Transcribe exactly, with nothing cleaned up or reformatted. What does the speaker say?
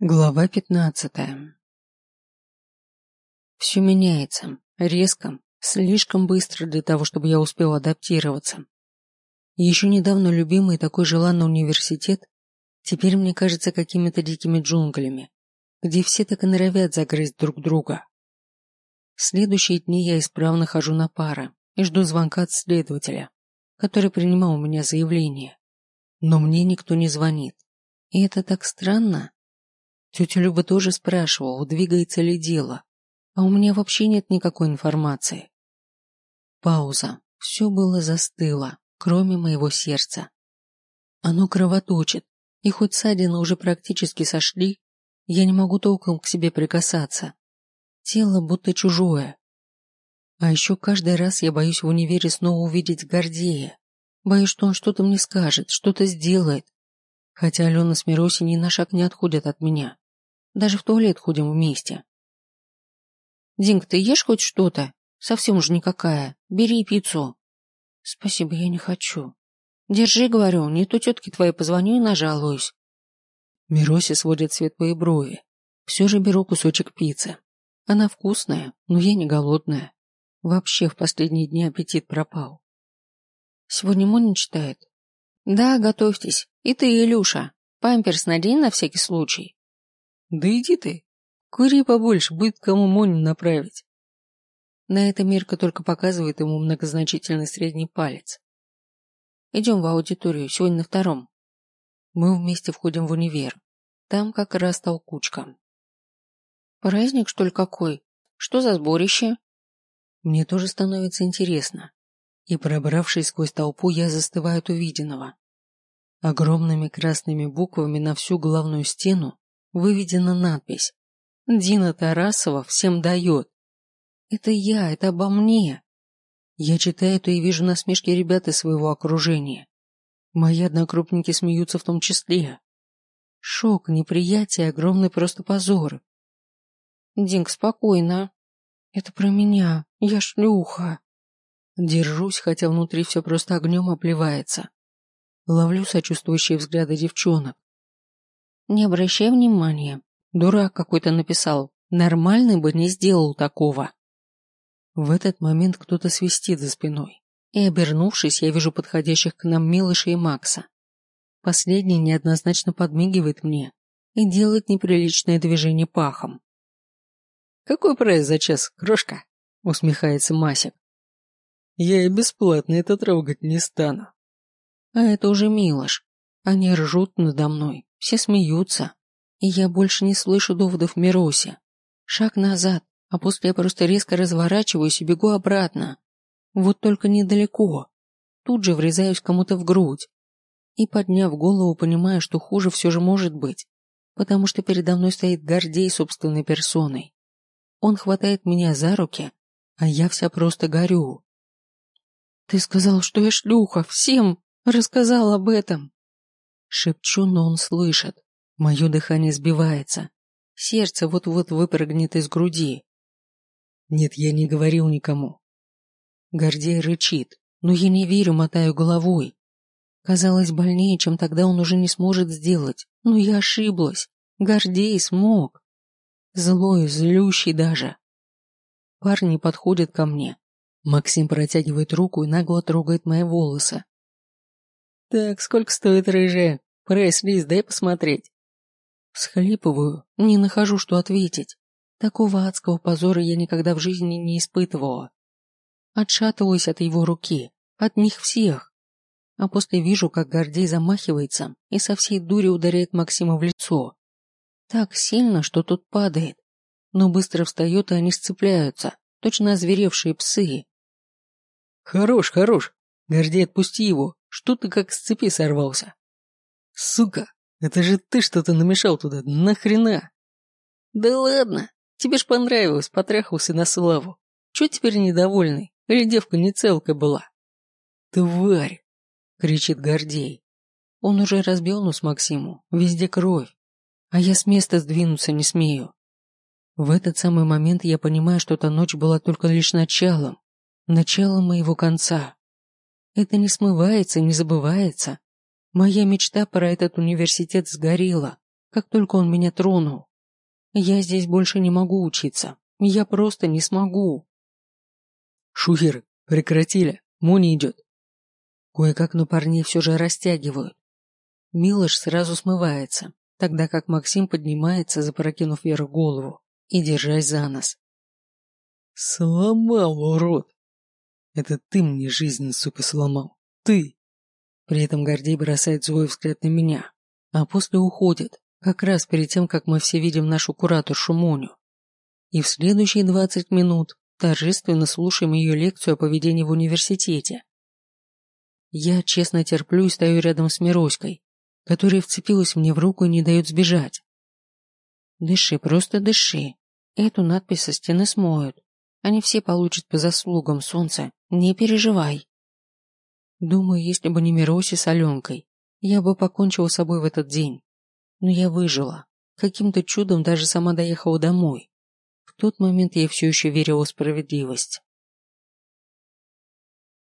Глава пятнадцатая. Все меняется. Резко. Слишком быстро для того, чтобы я успел адаптироваться. Еще недавно любимый и такой желанный университет теперь мне кажется какими-то дикими джунглями, где все так и норовят загрызть друг друга. В следующие дни я исправно хожу на пары и жду звонка от следователя, который принимал у меня заявление. Но мне никто не звонит. И это так странно. Тетя Люба тоже спрашивала, двигается ли дело, а у меня вообще нет никакой информации. Пауза. Все было застыло, кроме моего сердца. Оно кровоточит, и хоть ссадины уже практически сошли, я не могу толком к себе прикасаться. Тело будто чужое. А еще каждый раз я боюсь в универе снова увидеть Гордея. Боюсь, что он что-то мне скажет, что-то сделает. Хотя Алена с Миросей ни на шаг не отходят от меня. Даже в туалет ходим вместе. Динк, ты ешь хоть что-то? Совсем уж никакая. Бери пиццу. Спасибо, я не хочу. Держи, говорю, не то тетке твоей позвоню и нажалуюсь. Мирося сводит светлые брови. Все же беру кусочек пиццы. Она вкусная, но я не голодная. Вообще в последние дни аппетит пропал. Сегодня Моня читает. Да, готовьтесь. И ты, Илюша. Памперс надень на всякий случай. Да иди ты. Кури побольше, будет кому Моню направить. На это Мирка только показывает ему многозначительный средний палец. Идем в аудиторию, сегодня на втором. Мы вместе входим в универ. Там как раз толкучка. Праздник, что ли, какой? Что за сборище? Мне тоже становится интересно. И, пробравшись сквозь толпу, я застываю от увиденного. Огромными красными буквами на всю главную стену выведена надпись «Дина Тарасова всем дает». Это я, это обо мне. Я читаю это и вижу насмешки ребят из своего окружения. Мои однокрупники смеются в том числе. Шок, неприятие, огромный просто позор. Динк, спокойно. Это про меня. Я шлюха. Держусь, хотя внутри все просто огнем обливается. Ловлю сочувствующие взгляды девчонок. Не обращай внимания. Дурак какой-то написал. Нормальный бы не сделал такого. В этот момент кто-то свистит за спиной. И, обернувшись, я вижу подходящих к нам Милыша и Макса. Последний неоднозначно подмигивает мне и делает неприличное движение пахом. «Какой прайс за час, крошка?» — усмехается Масик. «Я и бесплатно это трогать не стану». А это уже Милош. Они ржут надо мной, все смеются. И я больше не слышу доводов Мироси. Шаг назад, а после я просто резко разворачиваюсь и бегу обратно. Вот только недалеко. Тут же врезаюсь кому-то в грудь. И, подняв голову, понимаю, что хуже все же может быть, потому что передо мной стоит Гордей собственной персоной. Он хватает меня за руки, а я вся просто горю. «Ты сказал, что я шлюха, всем рассказал об этом!» Шепчу, но он слышит. Мое дыхание сбивается. Сердце вот-вот выпрыгнет из груди. Нет, я не говорил никому. Гордей рычит, но я не верю, мотаю головой. Казалось, больнее, чем тогда он уже не сможет сделать. Но я ошиблась. Гордей смог. Злой, злющий даже. Парни подходят ко мне. Максим протягивает руку и нагло трогает мои волосы. «Так, сколько стоит рыжая? Прайс-лист дай посмотреть». Всхлипываю, не нахожу, что ответить. Такого адского позора я никогда в жизни не испытывала. Отшатываюсь от его руки, от них всех. А после вижу, как Гордей замахивается и со всей дури ударяет Максима в лицо. Так сильно, что тот падает, но быстро встает, и они сцепляются, точно озверевшие псы. «Хорош, хорош! Гордей, отпусти его! Что ты как с цепи сорвался?» «Сука! Это же ты что-то намешал туда, нахрена?» «Да ладно! Тебе ж понравилось, потрахался на славу. Чё теперь недовольный? Или девка не целка была?» «Тварь!» — кричит Гордей. Он уже разбил нос Максиму, везде кровь, а я с места сдвинуться не смею. В этот самый момент я понимаю, что эта ночь была только лишь началом, началом моего конца. Это не смывается, не забывается. Моя мечта про этот университет сгорела, как только он меня тронул. Я здесь больше не могу учиться. Я просто не смогу. Шухеры, прекратили. Мони идет. Кое-как, но парней все же растягивают. Милош сразу смывается, тогда как Максим поднимается, запрокинув вверх голову и держась за нос. Сломал, урод. Это ты мне жизнь, сука, сломал. Ты. При этом Гордей бросает злой взгляд на меня, а после уходит, как раз перед тем, как мы все видим нашу кураторшу Моню. И в следующие двадцать минут торжественно слушаем ее лекцию о поведении в университете. Я честно терплю и стою рядом с Мироськой, которая вцепилась мне в руку и не дает сбежать. Дыши, просто дыши. Эту надпись со стены смоют. Они все получат по заслугам, солнце. Не переживай. Думаю, если бы не Мирося с Аленкой, я бы покончила с собой в этот день. Но я выжила. Каким-то чудом даже сама доехала домой. В тот момент я все еще верила в справедливость.